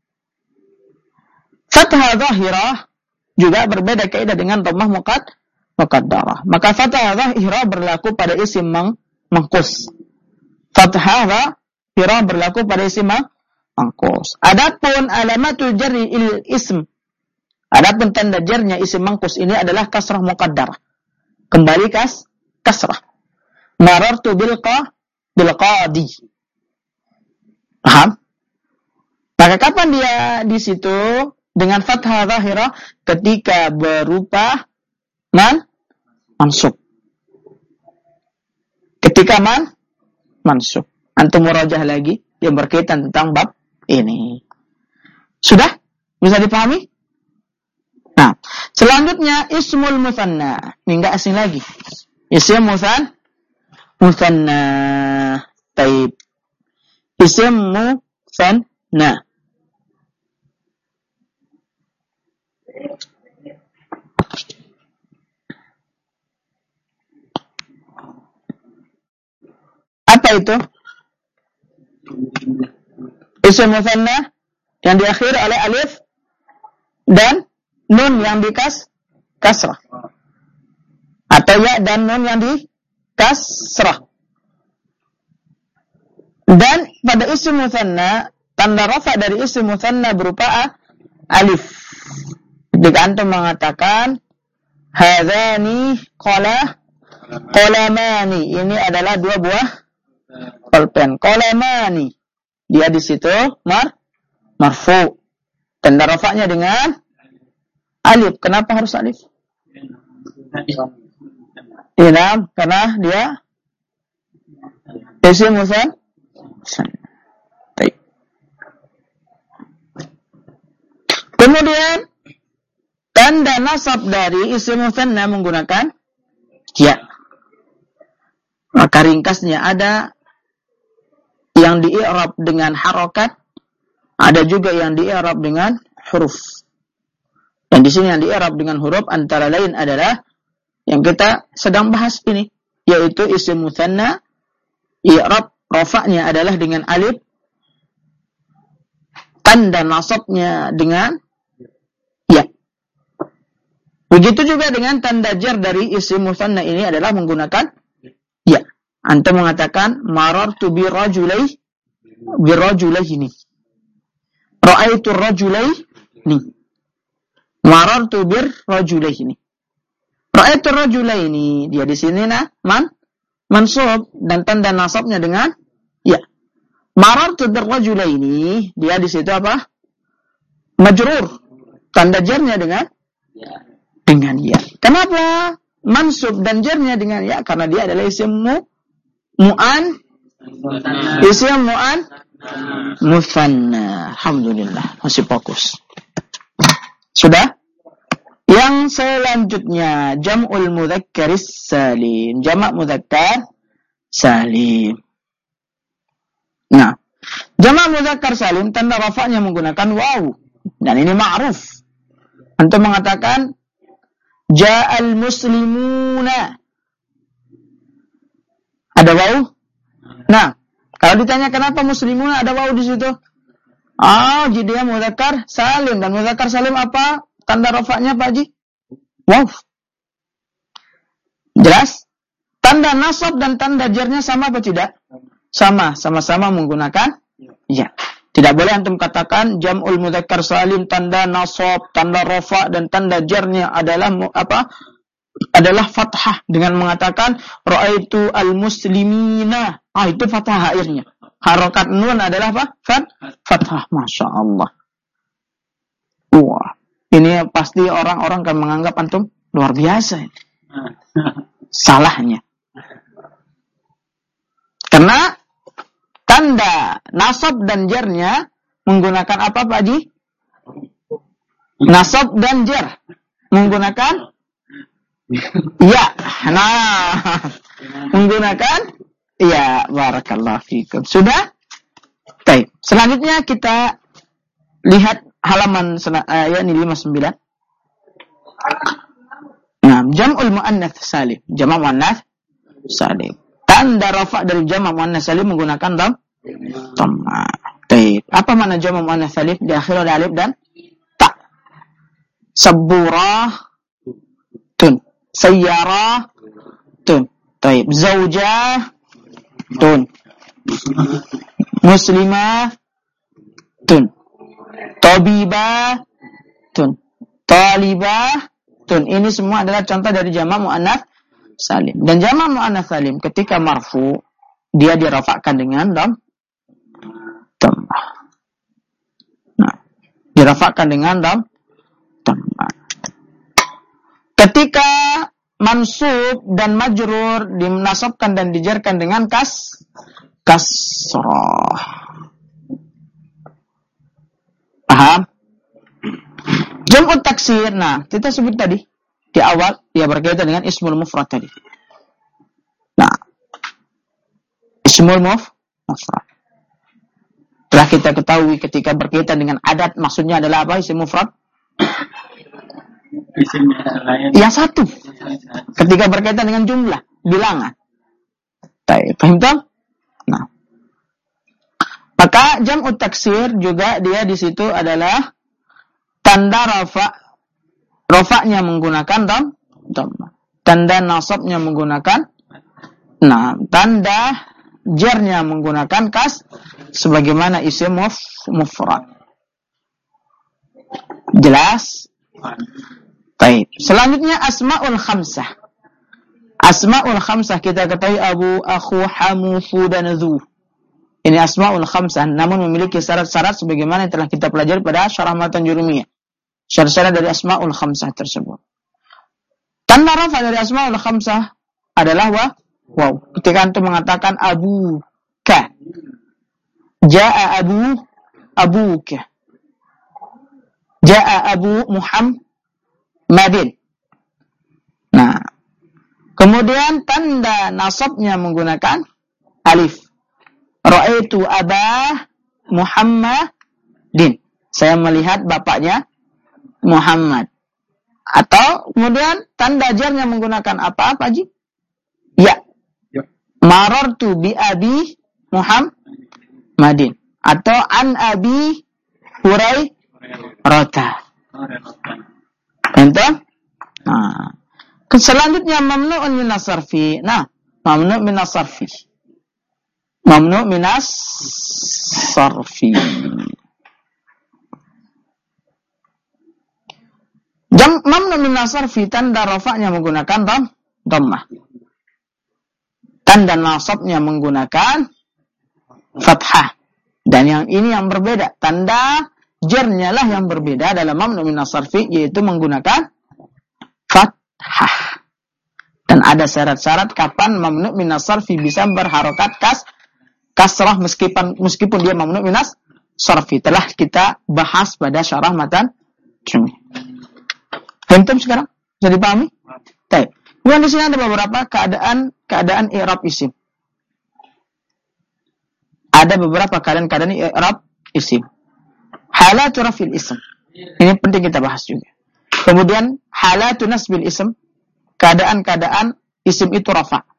fathah dhahirah juga berbeda kaidah dengan dhammah muqaddarah. Maka fathah dhahirah berlaku pada isim mangkus. Fathah dhahirah berlaku pada isim mangkus. Adapun alamatul jarri ism, adapun tanda jarnya isim mangkus ini adalah kasrah muqaddarah. Kembali kasrah. Marartu bil qadi. Paham? Maka kapan dia di situ dengan fathah zahirah? Ketika berupa mansub. Ketika mansub. Antum murajah lagi yang berkaitan tentang bab ini. Sudah? Bisa dipahami? Nah, selanjutnya ismul mutsanna. Ini enggak asing lagi. Isim mutsanna. Taib. Isim mutsanna. Apa itu? Isim mutsanna yang diakhiri oleh alif dan nun yang kasrah. Atau ya dan nun yang kasrah. Dan pada isim mutsanna, tanda rafa dari isim mutsanna berupa alif. Jika antum mengatakan hadzani qalamani, ini adalah dua buah pulpen. Qalamani, dia di situ marfu. Tanda rafa'nya dengan alif. Kenapa harus alif? Iya, karena dia isim mutsanna. Kemudian tanda nasab dari isim mutsanna menggunakan ya. Maka ringkasnya ada yang di-i'rab dengan harokat, ada juga yang di-i'rab dengan huruf. Dan di sini yang di-i'rab dengan huruf antara lain adalah yang kita sedang bahas ini, yaitu isim mutsanna i'rab rafa'nya adalah dengan alif, tanda nasabnya dengan ya. Begitu juga dengan tanda jar dari isim mutsanna ini adalah menggunakan ya. Antum mengatakan marartu bi rajulaini. Ra'aitu rajulaini. Marartu bir rajulaini. Ra'aitu rajulaini, dia di sini mansub dan tanda nasabnya dengan ya. Marartu bir rajulaini, dia di situ apa? Majrur. Tanda jarnya dengan ya. Kenapa mansub dan jarnya dengan ya? Karena dia adalah isim isim mutsanna. Alhamdulillah, masih fokus. Sudah? Yang selanjutnya jam'ul mudzakkaris salim, jamak mudzakkar salim. Nah, jamak mudzakkar salim tanda rafa'nya menggunakan waw. Dan ini ma'ruf. Antum mengatakan ja'al muslimuna. Ada waw? Nah, kalau ditanya kenapa muslimuna ada waw di situ? Jadi dia mudzakkar salim, dan mudzakkar salim apa? Tanda rafa'nya Pak Haji? Waw. Jelas? Tanda nasab dan tanda jarnya sama apa tidak? Sama-sama menggunakan ya. Tidak boleh antum katakan jam'ul mudzakkar salim tanda nasab, tanda rafa dan tanda jarnya adalah apa? Adalah fathah dengan mengatakan ra'aitu al-muslimina. Itu fathah akhirnya. Harokat nun adalah apa? Fathah. Masya Allah. Wah, ini pasti orang-orang akan menganggap antum luar biasa. Salahnya. Karena tanda nasab dan jarnya menggunakan apa Pak Haji? Nasab dan jar menggunakan Ya. Nah, menggunakan ya, barakallahu fikum. Sudah? Baik. Selanjutnya kita lihat halaman yakni 59. Nah, jam'ul muannats salim. Jama' muannats salim. Tanda rafa dari jama' muannats salim menggunakan dhamma. Baik. Apa makna jama' muannats salim? Di akhir ada alif dan ta. Sabburah tun. Sayyarah tun. Baik. Zaujah tun. Muslimah tun. Tabibah tun. Talibah tun. Ini semua adalah contoh dari jama' muannats salim. Dan jama' muannats salim ketika marfu dia dirafa'kan dengan dhammah. Nah, dirafa'kan dengan dhammah. Ketika mansub dan majrur dinasabkan dan dijarkan dengan kasrah. Paham? Jam'ut taksir. Nah, kita sebut tadi di awal dia berkaitan dengan ismul mufrad tadi. Nah, ismul mufrad. Telah kita ketahui ketika berkaitan dengan adat maksudnya adalah apa isim mufrad? Yang satu. Ketika berkaitan dengan jumlah, bilangan. Paham tak? Nah. Maka jam'ut taksir juga dia di situ adalah tanda rafa'nya menggunakan dhammah. Tanda nasabnya menggunakan tanda jarnya menggunakan sebagaimana isim mufrad. Jelas? Baik. Selanjutnya asmaul khamsah. Asmaul khamsah kita ketahui abu, akhu, hamu, fu dan dzu. Ini asmaul khamsah namun memiliki syarat-syarat sebagaimana yang telah kita pelajari pada syarah matan jurumiyah. Syarat-syarat dari asmaul khamsah tersebut. Tanda rafa dari asmaul khamsah adalah waw. Ketika antum mengatakan abuka, jaa abuka, jaa abu Muhammadin. Nah, kemudian tanda nasabnya menggunakan alif. Ra'aitu abah Muhammadin. Saya melihat bapaknya Muhammad. Atau kemudian tanda jarnya menggunakan apa Ji? Ya. Marartu bi abi Muhammadin. Atau an abi Hurairah. Entah? Nah. Selanjutnya mamnu'un minas sarfi. Nah, mamnu' minas sarfi. Mamnu' minas sarfi. Mamnu' minas sarfi tanda rafa'nya menggunakan dhammah. Tanda nasabnya menggunakan fathah. Dan yang ini yang berbeda. Tanda jarnya lah yang berbeda dalam mamnu' minas sarfi yaitu menggunakan fathah. Dan ada syarat-syarat kapan mamnu' minas sarfi bisa berharokat kasrah meskipun dia mamnu' minas sarfi. Telah kita bahas pada syarah matan jurumiyah. Hentum sekarang? Bisa dipahami? Baik. Kemudian di sini ada beberapa keadaan i'rab isim. Ada beberapa keadaan i'rab isim. Halatu raf'il ism. Ini penting kita bahas juga. Kemudian halatu nasbil ism. Keadaan-keadaan isim itu rafa'.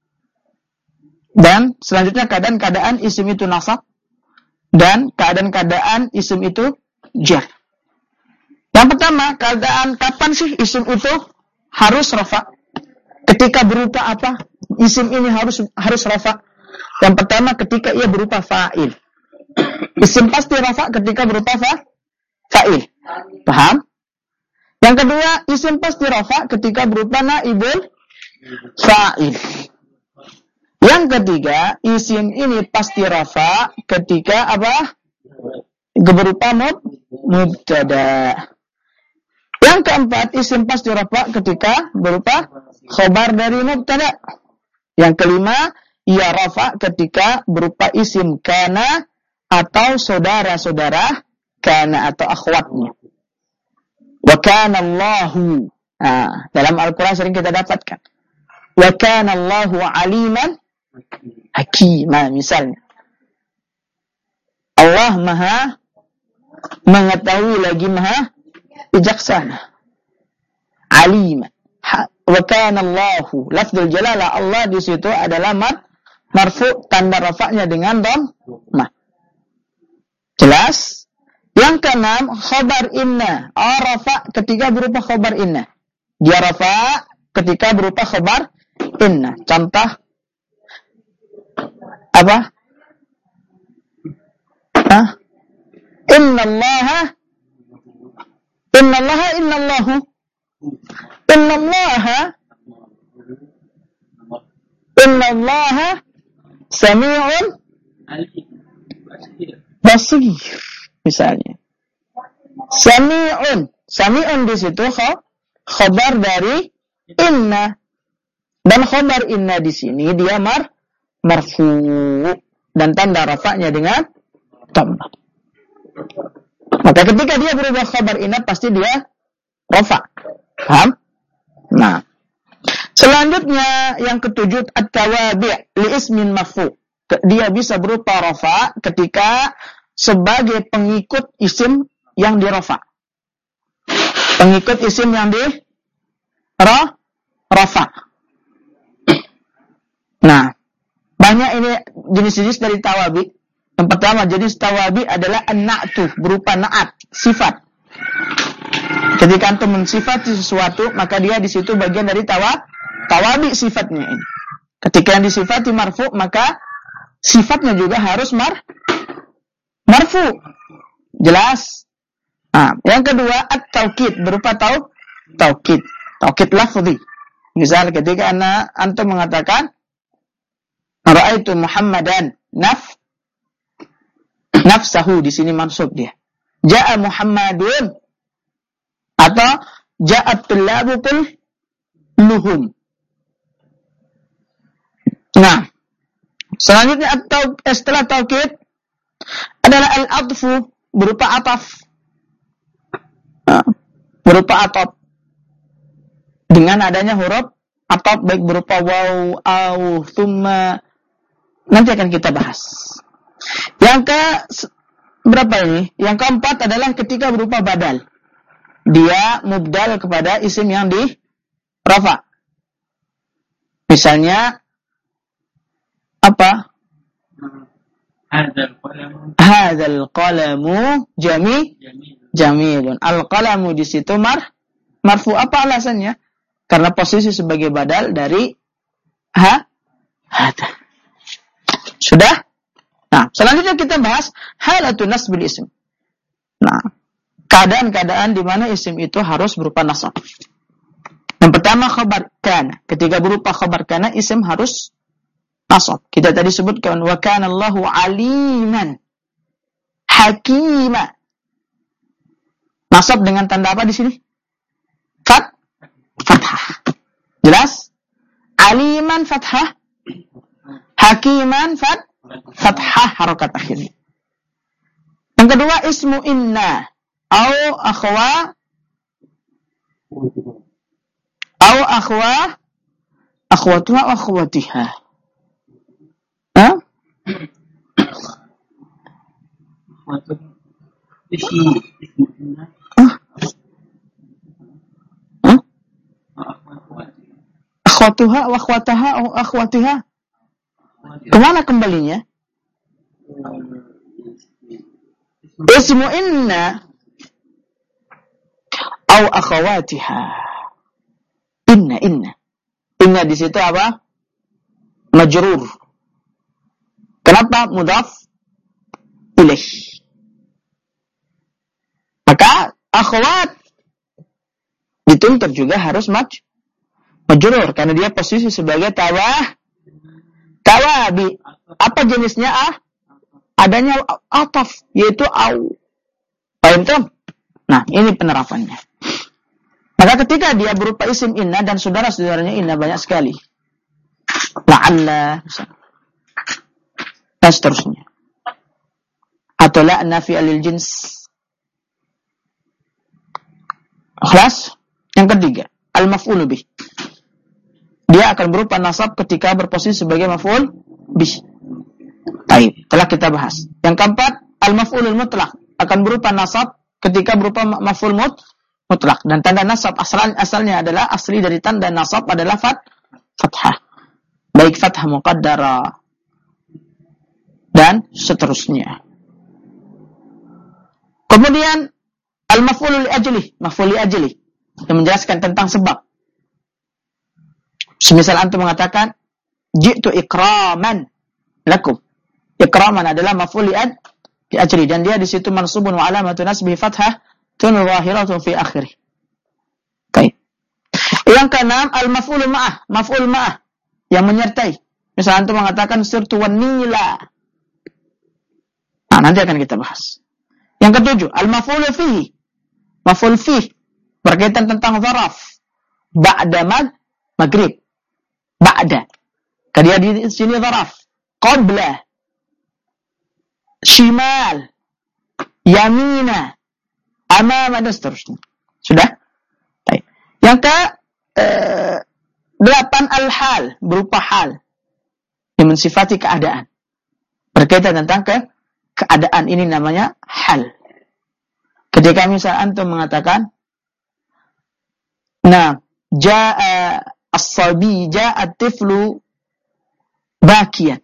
Dan selanjutnya keadaan-keadaan isim itu nasab. Dan keadaan-keadaan isim itu jar. Yang pertama, keadaan kapan sih isim itu harus rafa'? Ketika berupa apa? Isim ini harus rafa'. Yang pertama ketika ia berupa fa'il. Isim pasti rafa' ketika berupa fa'il. Paham? Yang kedua, isim pasti rafa' ketika berupa naibul fa'il. Yang ketiga, isim ini pasti rafa' ketika apa? Berupa mubtada. Yang keempat, isim pasti rafa' ketika berupa khobar dari mubtada. Yang kelima, ia rafa' ketika berupa isim kana atau saudara-saudara kana atau akhwatnya. Wa kana Allahu Nah, dalam Al-Quran sering kita dapatkan. Wa kana Allahu aliman hakima, misalnya. Allah maha mengetahui lagi maha bijaksana. Aliman. Wa kana Allahu, lafzul jalalah Allah di situ adalah marfu, tanda rafa'nya dengan dhammah. Jelas? Yang keenam, khabar inna. Rafa ketika berupa khabar inna. Dia rafa ketika berupa khabar inna. Contoh apa? Innallaha sami'un basir, misalnya. Sami'un di situ khabar dari inna, dan khabar inna di sini dia marfu dan tanda rafa'nya dengan dhammah. Maka ketika dia berubah khabar inna pasti dia rafa'. Paham? Nah, selanjutnya yang ketujuh, at-tawabi' li ismin marfu'. Dia bisa berupa rafa' ketika sebagai pengikut isim yang dirafa'. Pengikut isim yang rafa'. Nah, banyak ini jenis-jenis dari tawabi. Yang pertama, jenis tawabi adalah an-na'tu, berupa na'at, sifat. Ketika antum mensifati sesuatu, maka dia di situ bagian dari tawabi sifatnya ini. Ketika yang disifati marfu, maka sifatnya juga harus marfu. Jelas? Nah, yang kedua, at-taukid, berupa taukid. Taukid lafzi. Misal ketika antum mengatakan ra'aitu Muhammadan nafsahu, di sini mansub dia. Ja'a Muhammadun atau ja'at tullabu kulluhum. Nah, selanjutnya setelah taukid adalah al-atfu, berupa ataf. Berupa ataf. Dengan adanya huruf ataf, baik berupa waw, au, thumma. Nanti akan kita bahas. Yang berapa ini? Yang keempat adalah ketika berupa badal. Dia mubdal kepada isim yang di rafa. Misalnya apa? Hadzal qalamu jamilun. Al-qalamu di situ marfu. Apa alasannya? Karena posisi sebagai badal dari hada. Sudah? Nah, selanjutnya kita bahas halatun nasbil ism. Nah, keadaan-keadaan di mana isim itu harus berupa nasab. Yang pertama, khabar kana. Ketika berupa khabar kana, isim harus nasab. Kita tadi sebutkan wa kana Allahu aliman hakima. Nasab dengan tanda apa di sini? Fathah. Jelas? Aliman fathah, hakiman fathah harakat akhirnya. Yang kedua, ismu inna au akhwatuha wa akhwatiha. Akhwatuha wa akhwataha au akhwatiha. Kemana kembalinya? Ismu inna au akhwatiha. Inna di situ apa? Majrur. Kenapa? Mudhaf ilaih. Maka akhwat dituntut juga harus majrur karena dia posisi sebagai tawabi. Apa jenisnya? Adanya ataf, yaitu au. Paham tuh? Nah, ini penerapannya. Maka ketika dia berupa isim inna dan saudara-saudaranya inna banyak sekali. La'alla dan seterusnya. Atau la nafi alil jins. Ikhlas. Yang ketiga, al-maf'ul bih. Dia akan berupa nasab ketika berposisi sebagai maf'ul bih. Baik, telah kita bahas. Yang keempat, al-maf'ulul mutlaq akan berupa nasab ketika berupa maf'ul mutlaq. Dan tanda nasab asalnya adalah asli dari tanda nasab adalah fathah. Baik fathah muqaddara dan seterusnya. Kemudian al-maf'ul li ajli, maf'ul li ajli yang menjelaskan tentang sebab. Semisal antum mengatakan ji'tu ikraman lakum. Ikraman adalah maf'ul li ajli dan dia di situ mansubun wa alamatu nasbihi fathah tun zahiratun fi akhirih. Baik. Yang keenam al-maf'ul ma'ah, maf'ul ma'ah yang menyertai. Misal antum mengatakan sirtu wan nila. Nah, nanti akan kita bahas. Yang ketujuh, al-maf'ul fihi. Maf'ul fihi berkaitan tentang zaraf. Ba'da maghrib. Ba'da. Dia di sini zaraf. Qabla. Shimal. Yamina. Amama dan seterusnya. Sudah? Baik. Yang ke 8 al-hal, berupa hal yang mensifati keadaan. Berkaitan tentang keadaan ini namanya hal. Ketika misal antum mengatakan ja'a as-sabi ja'a at-tiflu bakiyan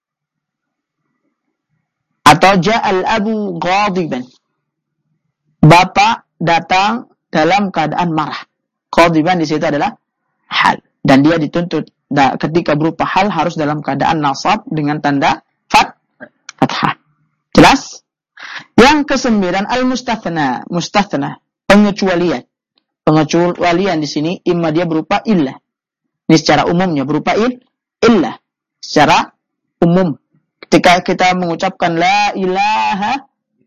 atau ja'a al-abu ghadiban. Bapak datang dalam keadaan marah. Ghadiban di situ adalah hal dan dia dituntut ketika berupa hal harus dalam keadaan nasab dengan tanda fathah. Jelas? Yang ke-9 al-mustathna, mustathna, pengecualian. Pengecualian di sini imma dia berupa illah. Ini secara umumnya berupa illah. Secara umum. Ketika kita mengucapkan la ilaha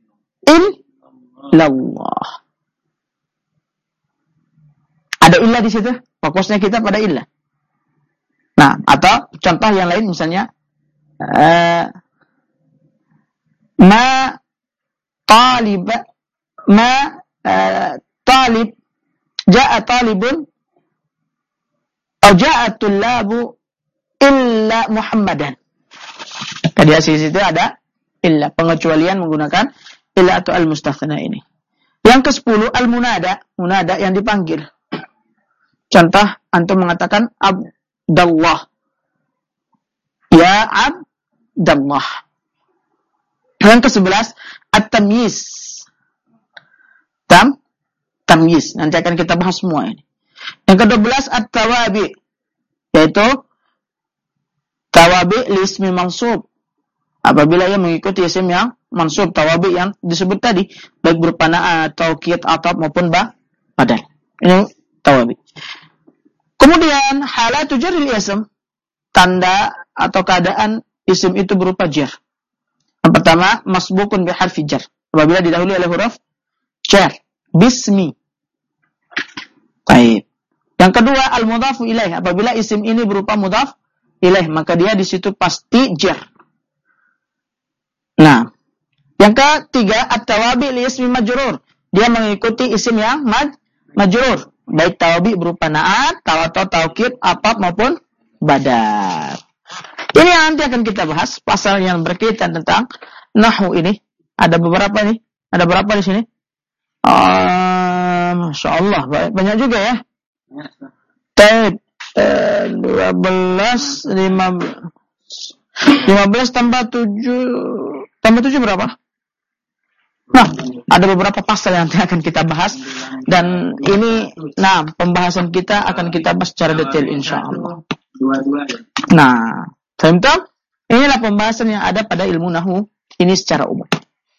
illallah. Ada illah di situ? Fokusnya kita pada illah. Nah, atau contoh yang lain misalnya talib ja'a talibun atau ja'a tullabu illa Muhammadan. Di situ ada illa, pengecualian menggunakan illa atau al-mustathna ini. Yang ke-10 al-munada, munada yang dipanggil. Contoh antum mengatakan Abdullah. Ya Abdullah. Yang ke-11 at-tamyiz. Tamyiz. Nanti akan kita bahas semua ini. Yang ke-12 at-tawabi. Yaitu tawabi li ismi mansub. Apabila ia mengikuti isim yang mansub, tawabi yang disebut tadi, baik berupa na'at, taukid, ataf maupun badal. Ini tawabi. Kemudian halatu jarril ism, tanda atau keadaan isim itu berupa jar. Yang pertama, masbukun bi harfi jar. Apabila didahului oleh huruf jar, bismi. Baik. Yang kedua, al-mudhafu ilaih. Apabila isim ini berupa mudhaf ilaih, maka dia di situ pasti jar. Nah, yang ketiga, at-tawabi li ismi majrur. Dia mengikuti isim yang majrur. Baik tawabi berupa na'at, atau taukid, ataf maupun badal. Ini yang nanti akan kita bahas, pasal yang berkaitan tentang nahwu ini. Ada beberapa nih. Ada berapa di sini? Masya Allah, banyak juga ya. Taib 12, 15 tambah 7 berapa? Nah, ada beberapa pasal yang nanti akan kita bahas dan ini, pembahasan kita akan kita bahas secara detail insyaallah. Nah, teman-teman, inilah pembahasan yang ada pada ilmu nahwu ini secara umum.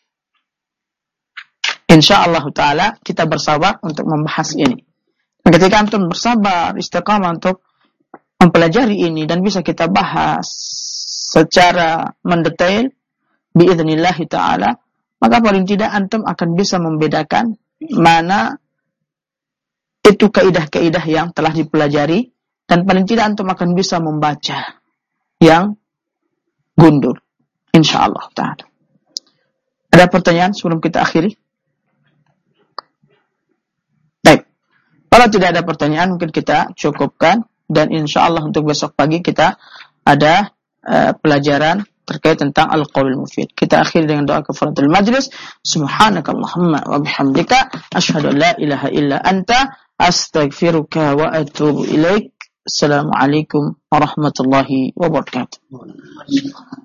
Insyaallah taala kita bersabar untuk membahas ini. Dan ketika antum bersabar, istiqamah untuk mempelajari ini dan bisa kita bahas secara mendetail biiznillah taala, maka paling tidak antum akan bisa membedakan mana itu kaidah-kaidah yang telah dipelajari dan paling tidak antum akan bisa membaca yang gundul insyaallah taala. Ada pertanyaan sebelum kita akhiri? Baik. Kalau tidak ada pertanyaan, mungkin kita cukupkan. Dan insya Allah untuk besok pagi kita ada pelajaran terkait tentang al-qaulul mufid. Kita akhiri dengan doa kafaratul majlis. Subhanakallahumma wa bihamdika asyhadu an la ilaha illa anta astaghfiruka wa atubu ilaik. Assalamualaikum warahmatullahi wabarakatuh.